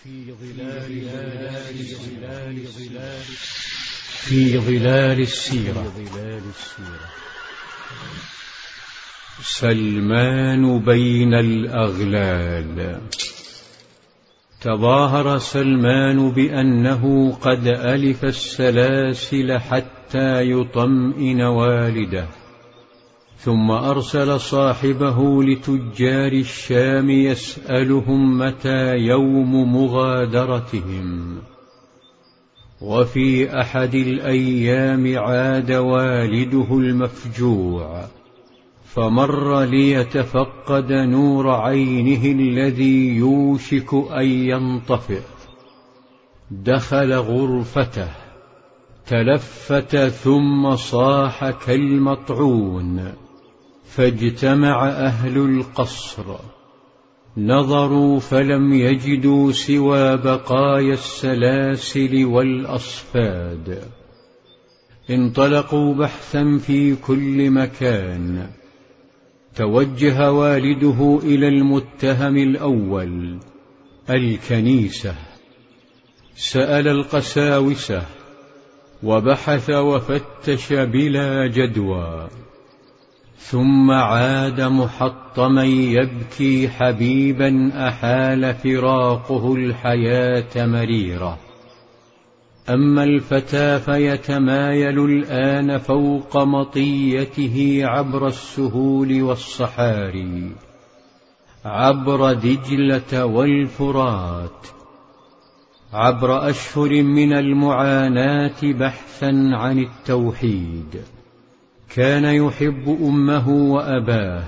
في ظلال السيرة. سلمان بين الأغلال. تظاهر سلمان بأنه قد ألف السلاسل حتى يطمئن والده، ثم أرسل صاحبه لتجار الشام يسألهم متى يوم مغادرتهم. وفي أحد الأيام عاد والده المفجوع، فمر ليتفقد نور عينه الذي يوشك أن ينطفئ. دخل غرفته، تلفت ثم صاح كالمطعون، فاجتمع أهل القصر، نظروا فلم يجدوا سوى بقايا السلاسل والأصفاد. انطلقوا بحثا في كل مكان. توجه والده إلى المتهم الأول، الكنيسة. سأل القساوسة وبحث وفتش بلا جدوى، ثم عاد محطما يبكي حبيبا أحال فراقه الحياة مريرة. أما الفتى فيتمايل الآن فوق مطيته عبر السهول والصحاري، عبر دجلة والفرات، عبر أشهر من المعاناة بحثا عن التوحيد. كان يحب أمه وأباه،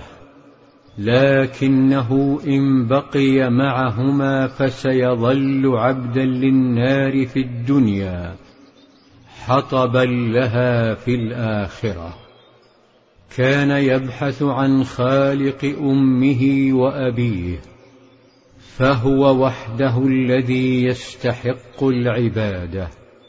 لكنه إن بقي معهما فسيظل عبدا للنار في الدنيا، حطبا لها في الآخرة. كان يبحث عن خالق أمه وأبيه، فهو وحده الذي يستحق العبادة.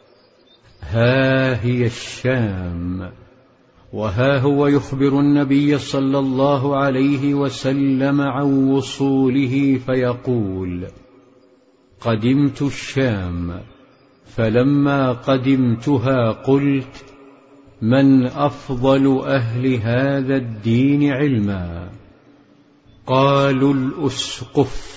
ها هي الشام، وها هو يخبر النبي صلى الله عليه وسلم عن وصوله فيقول: قدمت الشام، فلما قدمتها قلت: من أفضل أهل هذا الدين علما؟ قالوا: الأسقف.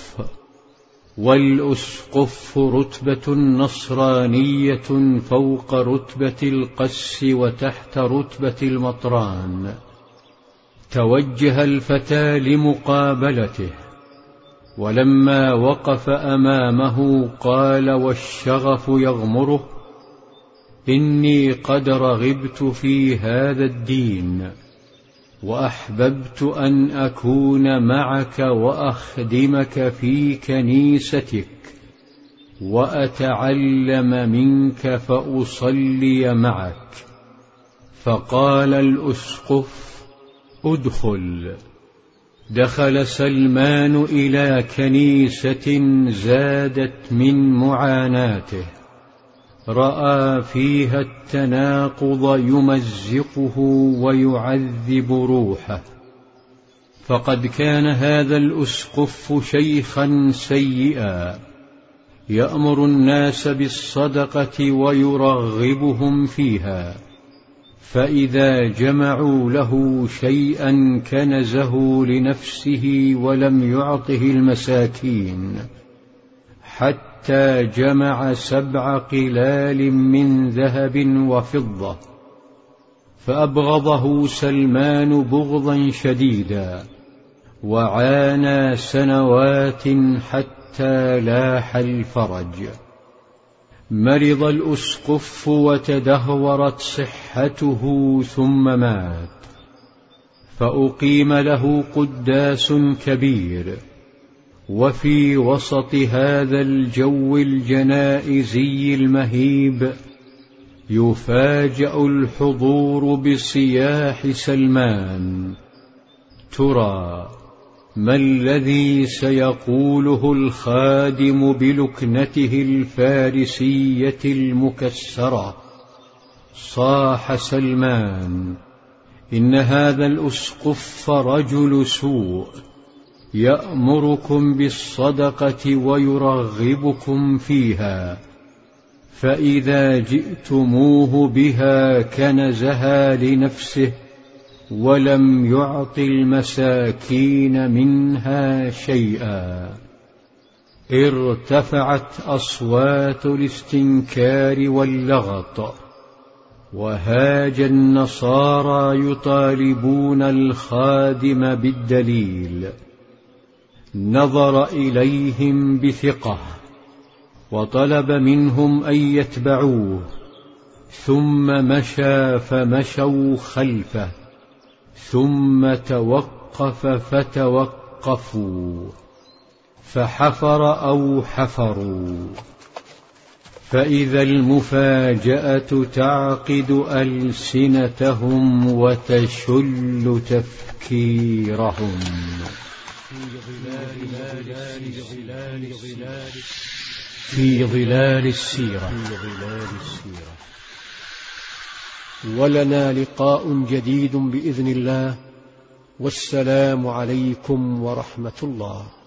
والأسقف رتبة نصرانية فوق رتبة القس وتحت رتبة المطران. توجه الفتى لمقابلته، ولما وقف أمامه قال والشغف يغمره: إني قد رغبت في هذا الدين، وأحببت أن أكون معك وأخدمك في كنيستك، وأتعلم منك فأصلي معك. فقال الأسقف: ادخل. دخل سلمان إلى كنيسة زادت من معاناته، رأى فيها التناقض يمزقه ويعذب روحه. فقد كان هذا الأسقف شيخا سيئا، يأمر الناس بالصدقة ويرغبهم فيها، فإذا جمعوا له شيئا كنزه لنفسه ولم يعطه المساكين، حتى جمع 7 قلال من ذهب وفضة. فأبغضه سلمان بغضا شديدا، وعانى سنوات حتى لاح الفرج. مرض الأسقف وتدهورت صحته ثم مات، فأقيم له قداس كبير. وفي وسط هذا الجو الجنائزي المهيب يفاجأ الحضور بصياح سلمان: ترى ما الذي سيقوله الخادم بلكنته الفارسية المكسرة؟ صاح سلمان: إن هذا الأسقف رجل سوء، يأمركم بالصدقة ويرغبكم فيها، فإذا جئتموه بها كنزها لنفسه ولم يعط المساكين منها شيئا. ارتفعت أصوات الاستنكار واللغط، وهاج النصارى يطالبون الخادم بالدليل. نظر إليهم بثقة وطلب منهم أن يتبعوه، ثم مشى فمشوا خلفه، ثم توقف فتوقفوا، فحفر أو حفروا، فإذا المفاجأة تعقد ألسنتهم وتشل تفكيرهم. في ظلال السيرة. ولنا لقاء جديد بإذن الله، والسلام عليكم ورحمة الله.